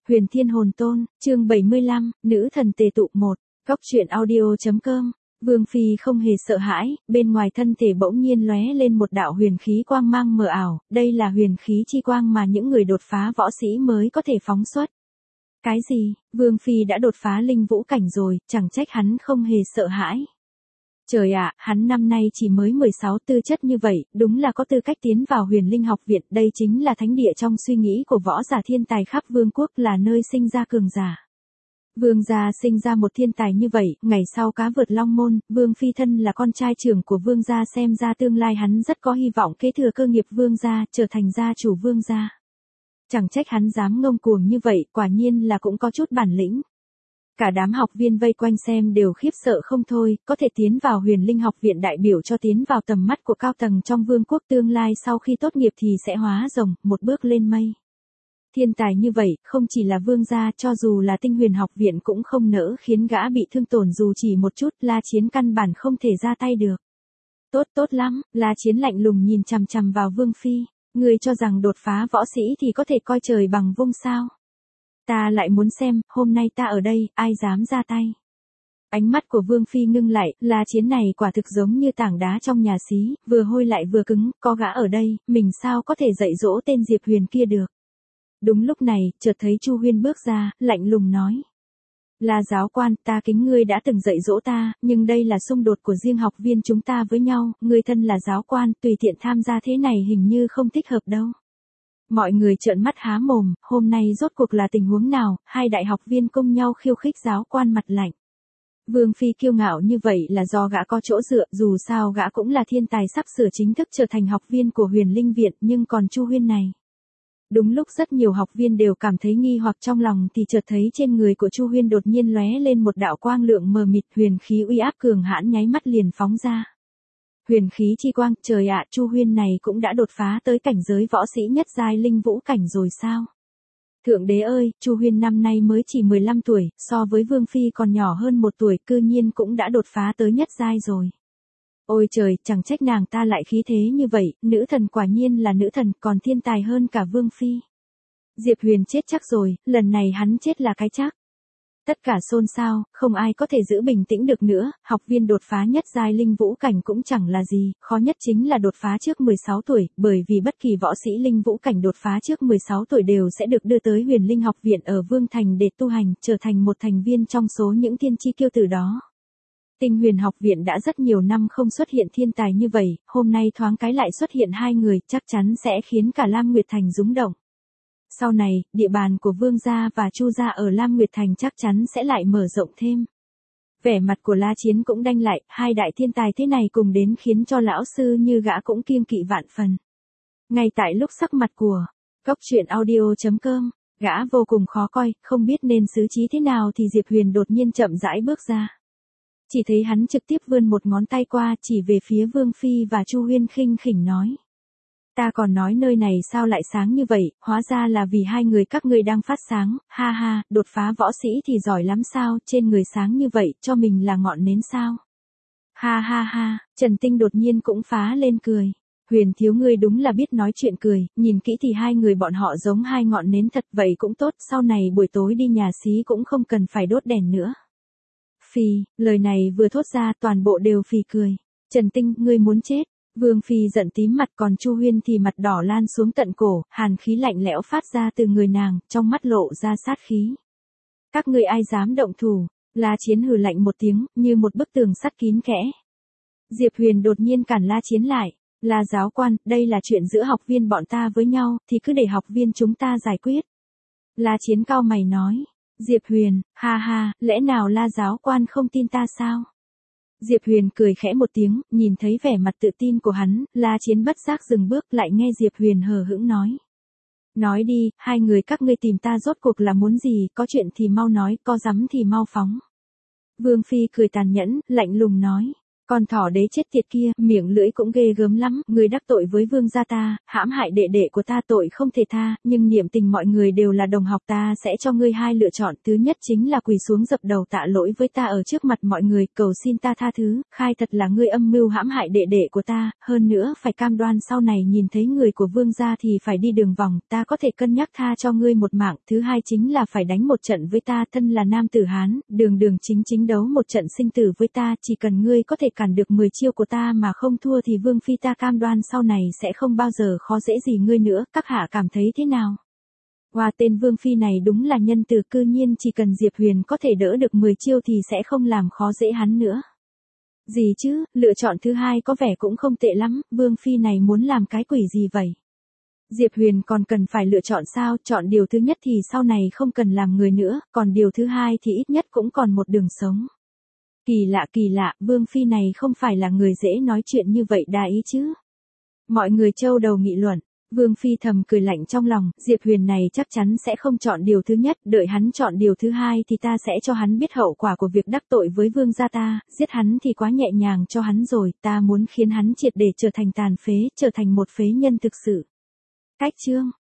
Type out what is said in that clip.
Huyền Thiên Hồn Tôn, chương 75, Nữ thần tề tụ 1, Góc truyện audio.com. Vương Phi không hề sợ hãi, bên ngoài thân thể bỗng nhiên lóe lên một đạo huyền khí quang mang mờ ảo, đây là huyền khí chi quang mà những người đột phá võ sĩ mới có thể phóng xuất. Cái gì, Vương Phi đã đột phá linh vũ cảnh rồi, chẳng trách hắn không hề sợ hãi. Trời ạ, hắn năm nay chỉ mới 16, tư chất như vậy, đúng là có tư cách tiến vào Huyền Linh học viện, đây chính là thánh địa trong suy nghĩ của võ giả thiên tài khắp vương quốc, là nơi sinh ra cường giả. Vương gia sinh ra một thiên tài như vậy, ngày sau cá vượt long môn, Vương Phi thân là con trai trưởng của Vương gia, xem ra tương lai hắn rất có hy vọng kế thừa cơ nghiệp Vương gia, trở thành gia chủ Vương gia. Chẳng trách hắn dám ngông cuồng như vậy, quả nhiên là cũng có chút bản lĩnh. Cả đám học viên vây quanh xem đều khiếp sợ không thôi, có thể tiến vào Huyền Linh học viện đại biểu cho tiến vào tầm mắt của cao tầng trong vương quốc, tương lai sau khi tốt nghiệp thì sẽ hóa rồng, một bước lên mây. Thiên tài như vậy, không chỉ là Vương gia, cho dù là Tinh Huyền học viện cũng không nỡ khiến gã bị thương tổn dù chỉ một chút, La Chiến căn bản không thể ra tay được. Tốt lắm, La Chiến lạnh lùng nhìn chằm chằm vào Vương Phi, người cho rằng đột phá võ sĩ thì có thể coi trời bằng vung sao? Ta lại muốn xem, hôm nay ta ở đây, ai dám ra tay. Ánh mắt của Vương Phi ngưng lại, La Chiến này quả thực giống như tảng đá trong nhà xí, vừa hôi lại vừa cứng, có gã ở đây, mình sao có thể dạy dỗ tên Diệp Huyền kia được. Đúng lúc này, chợt thấy Chu Huyên bước ra, lạnh lùng nói. La giáo quan, ta kính ngươi đã từng dạy dỗ ta, nhưng đây là xung đột của riêng học viên chúng ta với nhau, ngươi thân là giáo quan, tùy tiện tham gia thế này hình như không thích hợp đâu. Mọi người trợn mắt há mồm, hôm nay rốt cuộc là tình huống nào, hai đại học viên cùng nhau khiêu khích giáo quan mặt lạnh. Vương Phi kiêu ngạo như vậy là do gã có chỗ dựa, dù sao gã cũng là thiên tài sắp sửa chính thức trở thành học viên của Huyền Linh Viện, nhưng còn Chu Huyên này. Đúng lúc rất nhiều học viên đều cảm thấy nghi hoặc trong lòng thì chợt thấy trên người của Chu Huyên đột nhiên lóe lên một đạo quang lượng mờ mịt, huyền khí uy áp cường hãn nháy mắt liền phóng ra. Huyền khí chi quang, trời ạ, Chu Huyên này cũng đã đột phá tới cảnh giới võ sĩ nhất giai linh vũ cảnh rồi sao? Thượng đế ơi, Chu Huyên năm nay mới chỉ 15 tuổi, so với Vương Phi còn nhỏ hơn 1 tuổi, cư nhiên cũng đã đột phá tới nhất giai rồi. Ôi trời, chẳng trách nàng ta lại khí thế như vậy, nữ thần quả nhiên là nữ thần, còn thiên tài hơn cả Vương Phi. Diệp Huyền chết chắc rồi, lần này hắn chết là cái chắc. Tất cả xôn xao, không ai có thể giữ bình tĩnh được nữa, học viên đột phá nhất giai linh vũ cảnh cũng chẳng là gì, khó nhất chính là đột phá trước 16 tuổi, bởi vì bất kỳ võ sĩ linh vũ cảnh đột phá trước 16 tuổi đều sẽ được đưa tới Huyền Linh học viện ở Vương Thành để tu hành, trở thành một thành viên trong số những thiên chi kiêu tử đó. Tinh Huyền học viện đã rất nhiều năm không xuất hiện thiên tài như vậy, hôm nay thoáng cái lại xuất hiện hai người, chắc chắn sẽ khiến cả Lam Nguyệt Thành rúng động. Sau này, địa bàn của Vương gia và Chu gia ở Lam Nguyệt Thành chắc chắn sẽ lại mở rộng thêm. Vẻ mặt của La Chiến cũng đanh lại, hai đại thiên tài thế này cùng đến khiến cho lão sư như gã cũng kiêng kỵ vạn phần. Ngay tại lúc sắc mặt của Góc truyện audio.com, gã vô cùng khó coi, không biết nên xử trí thế nào thì Diệp Huyền đột nhiên chậm rãi bước ra. Chỉ thấy hắn trực tiếp vươn một ngón tay qua chỉ về phía Vương Phi và Chu Huyên khinh khỉnh nói. Ta còn nói nơi này sao lại sáng như vậy, hóa ra là vì hai người các ngươi đang phát sáng, ha ha, đột phá võ sĩ thì giỏi lắm sao, trên người sáng như vậy, cho mình là ngọn nến sao. Ha ha ha, Trần Tinh đột nhiên cũng phá lên cười. Huyền thiếu ngươi đúng là biết nói chuyện cười, nhìn kỹ thì hai người bọn họ giống hai ngọn nến thật, vậy cũng tốt, sau này buổi tối đi nhà xí cũng không cần phải đốt đèn nữa. Phì, lời này vừa thốt ra toàn bộ đều phì cười. Trần Tinh, ngươi muốn chết. Vương Phi giận tím mặt, còn Chu Huyên thì mặt đỏ lan xuống tận cổ, hàn khí lạnh lẽo phát ra từ người nàng, trong mắt lộ ra sát khí. Các ngươi ai dám động thủ? La Chiến hừ lạnh một tiếng, như một bức tường sắt kín kẽ. Diệp Huyền đột nhiên cản La Chiến lại. La giáo quan, đây là chuyện giữa học viên bọn ta với nhau, thì cứ để học viên chúng ta giải quyết. La Chiến cau mày nói. Diệp Huyền, ha ha, lẽ nào La giáo quan không tin ta sao? Diệp Huyền cười khẽ một tiếng, nhìn thấy vẻ mặt tự tin của hắn, La Chiến bất giác dừng bước, lại nghe Diệp Huyền hờ hững nói. Nói đi, hai người các ngươi tìm ta rốt cuộc là muốn gì, có chuyện thì mau nói, có dám thì mau phóng. Vương Phi cười tàn nhẫn, lạnh lùng nói. Con thỏ đế chết tiệt kia, miệng lưỡi cũng ghê gớm lắm, ngươi đắc tội với vương gia ta, hãm hại đệ đệ của ta tội không thể tha, nhưng niệm tình mọi người đều là đồng học ta sẽ cho ngươi hai lựa chọn, thứ nhất chính là quỳ xuống dập đầu tạ lỗi với ta ở trước mặt mọi người, cầu xin ta tha thứ, khai thật là ngươi âm mưu hãm hại đệ đệ của ta, hơn nữa phải cam đoan sau này nhìn thấy người của vương gia thì phải đi đường vòng, ta có thể cân nhắc tha cho ngươi một mạng, thứ hai chính là phải đánh một trận với ta, thân là nam tử Hán, đường đường chính chính đấu một trận sinh tử với ta, chỉ cần ngươi có thể cản được 10 chiêu của ta mà không thua thì vương phi ta cam đoan sau này sẽ không bao giờ khó dễ gì ngươi nữa, các hạ cảm thấy thế nào? Wow, tên vương phi này đúng là nhân từ, cư nhiên chỉ cần Diệp Huyền có thể đỡ được 10 chiêu thì sẽ không làm khó dễ hắn nữa. Gì chứ, lựa chọn thứ hai có vẻ cũng không tệ lắm, vương phi này muốn làm cái quỷ gì vậy? Diệp Huyền còn cần phải lựa chọn sao, chọn điều thứ nhất thì sau này không cần làm người nữa, còn điều thứ hai thì ít nhất cũng còn một đường sống. Kỳ lạ, vương phi này không phải là người dễ nói chuyện như vậy đa ý chứ. Mọi người châu đầu nghị luận, vương phi thầm cười lạnh trong lòng, Diệp Huyền này chắc chắn sẽ không chọn điều thứ nhất, đợi hắn chọn điều thứ hai thì ta sẽ cho hắn biết hậu quả của việc đắc tội với vương gia ta, giết hắn thì quá nhẹ nhàng cho hắn rồi, ta muốn khiến hắn triệt để trở thành tàn phế, trở thành một phế nhân thực sự. Cách chương